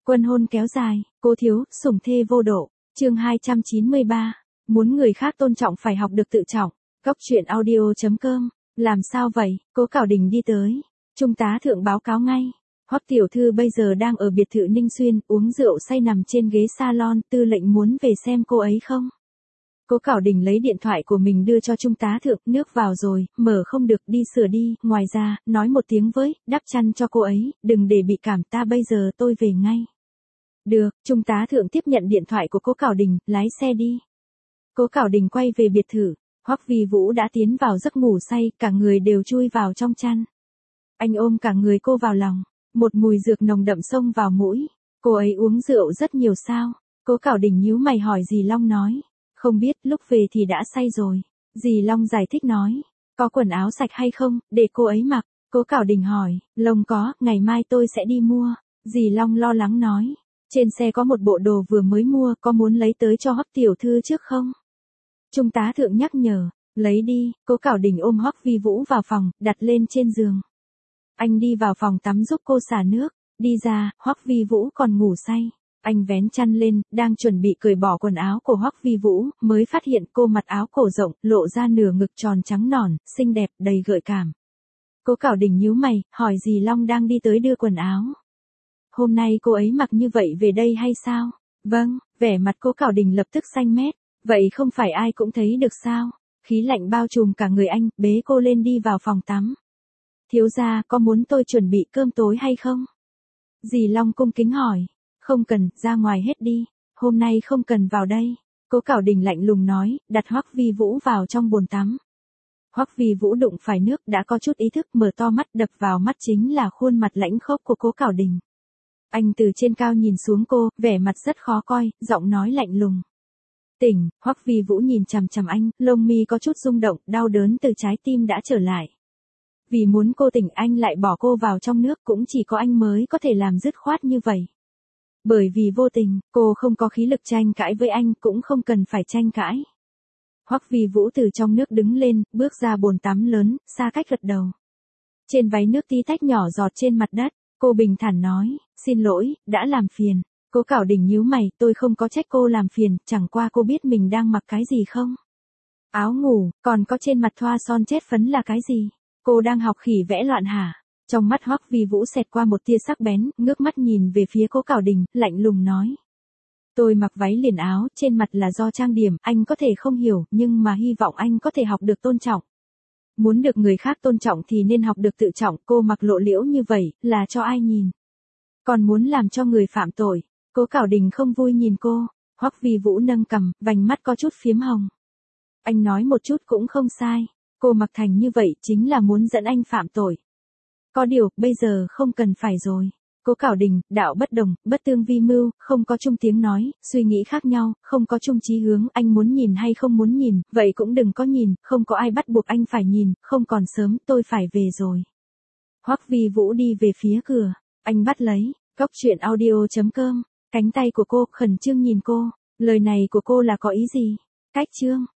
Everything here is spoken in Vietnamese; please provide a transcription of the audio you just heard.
Quân hôn kéo dài, cố thiếu, sủng thê vô độ. Chương 293. Muốn người khác tôn trọng phải học được tự trọng. Góc truyện audio.com. Làm sao vậy? Cố Cảo Đình đi tới. Trung tá thượng báo cáo ngay. Hoắc tiểu thư bây giờ đang ở biệt thự Ninh Xuyên, uống rượu say nằm trên ghế salon, tư lệnh muốn về xem cô ấy không? Cố Cảo Đình lấy điện thoại của mình đưa cho Trung tá thượng, nước vào rồi, mở không được, đi sửa đi, ngoài ra, nói một tiếng với, đắp chăn cho cô ấy, đừng để bị cảm, ta bây giờ tôi về ngay. Được, Trung tá thượng tiếp nhận điện thoại của Cố Cảo Đình, lái xe đi. Cố Cảo Đình quay về biệt thự, Hoắc Vi Vũ đã tiến vào giấc ngủ say, cả người đều chui vào trong chăn. Anh ôm cả người cô vào lòng, một mùi dược nồng đậm xông vào mũi. Cô ấy uống rượu rất nhiều sao? Cố Cảo Đình nhíu mày hỏi dì Long nói. Không biết, lúc về thì đã say rồi. Dì Long giải thích nói. Có quần áo sạch hay không, để cô ấy mặc. Cố Cảo Đình hỏi. Long có, ngày mai tôi sẽ đi mua. Dì Long lo lắng nói. Trên xe có một bộ đồ vừa mới mua, có muốn lấy tới cho Hoắc tiểu thư trước không? Trung tá thượng nhắc nhở. Lấy đi. Cố Cảo Đình ôm Hoắc Vi Vũ vào phòng, đặt lên trên giường. Anh đi vào phòng tắm giúp cô xả nước. Đi ra, Hoắc Vi Vũ còn ngủ say. Anh vén chăn lên, đang chuẩn bị cởi bỏ quần áo của Hoắc Vi Vũ, mới phát hiện cô mặc áo cổ rộng, lộ ra nửa ngực tròn trắng nõn, xinh đẹp, đầy gợi cảm. Cố Cảo Đình nhíu mày, hỏi dì Long đang đi tới đưa quần áo. Hôm nay cô ấy mặc như vậy về đây hay sao? Vâng, vẻ mặt Cố Cảo Đình lập tức xanh mét. Vậy không phải ai cũng thấy được sao? Khí lạnh bao trùm cả người anh, bế cô lên đi vào phòng tắm. Thiếu gia, có muốn tôi chuẩn bị cơm tối hay không? Dì Long cung kính hỏi. Không cần, ra ngoài hết đi, hôm nay không cần vào đây. Cố Cảo Đình lạnh lùng nói, đặt Hoắc Vi Vũ vào trong bồn tắm. Hoắc Vi Vũ đụng phải nước đã có chút ý thức, mở to mắt, đập vào mắt chính là khuôn mặt lãnh khốc của Cố Cảo Đình. Anh từ trên cao nhìn xuống cô, vẻ mặt rất khó coi, giọng nói lạnh lùng. Tỉnh, Hoắc Vi Vũ nhìn chằm chằm anh, lông mi có chút rung động, đau đớn từ trái tim đã trở lại. Vì muốn cô tỉnh anh lại bỏ cô vào trong nước, cũng chỉ có anh mới có thể làm dứt khoát như vậy. Bởi vì vô tình, cô không có khí lực tranh cãi với anh, cũng không cần phải tranh cãi. Hoắc Vi Vũ từ trong nước đứng lên, bước ra bồn tắm lớn, xa cách gật đầu. Trên váy nước tí tách nhỏ giọt trên mặt đất, cô bình thản nói, xin lỗi, đã làm phiền. Cố Cảo Đình nhíu mày, tôi không có trách cô làm phiền, chẳng qua cô biết mình đang mặc cái gì không? Áo ngủ, còn có trên mặt thoa son chết phấn là cái gì? Cô đang học khỉ vẽ loạn hả? Trong mắt Hoắc Vi Vũ xẹt qua một tia sắc bén, ngước mắt nhìn về phía Cố Cảo Đình, lạnh lùng nói. Tôi mặc váy liền áo, trên mặt là do trang điểm, anh có thể không hiểu, nhưng mà hy vọng anh có thể học được tôn trọng. Muốn được người khác tôn trọng thì nên học được tự trọng, cô mặc lộ liễu như vậy, là cho ai nhìn? Còn muốn làm cho người phạm tội. Cố Cảo Đình không vui nhìn cô, Hoắc Vi Vũ nâng cằm, vành mắt có chút phiếm hồng. Anh nói một chút cũng không sai, cô mặc thành như vậy chính là muốn dẫn anh phạm tội. Có điều, bây giờ không cần phải rồi. Cố Cảo Đình, đạo bất đồng, bất tương vi mưu, không có chung tiếng nói, suy nghĩ khác nhau, không có chung chí hướng, anh muốn nhìn hay không muốn nhìn, vậy cũng đừng có nhìn, không có ai bắt buộc anh phải nhìn, không còn sớm, tôi phải về rồi. Hoắc Vi Vũ đi về phía cửa, anh bắt lấy, góc truyện audio.com, cánh tay của cô, khẩn trương nhìn cô, lời này của cô là có ý gì? Cách chương.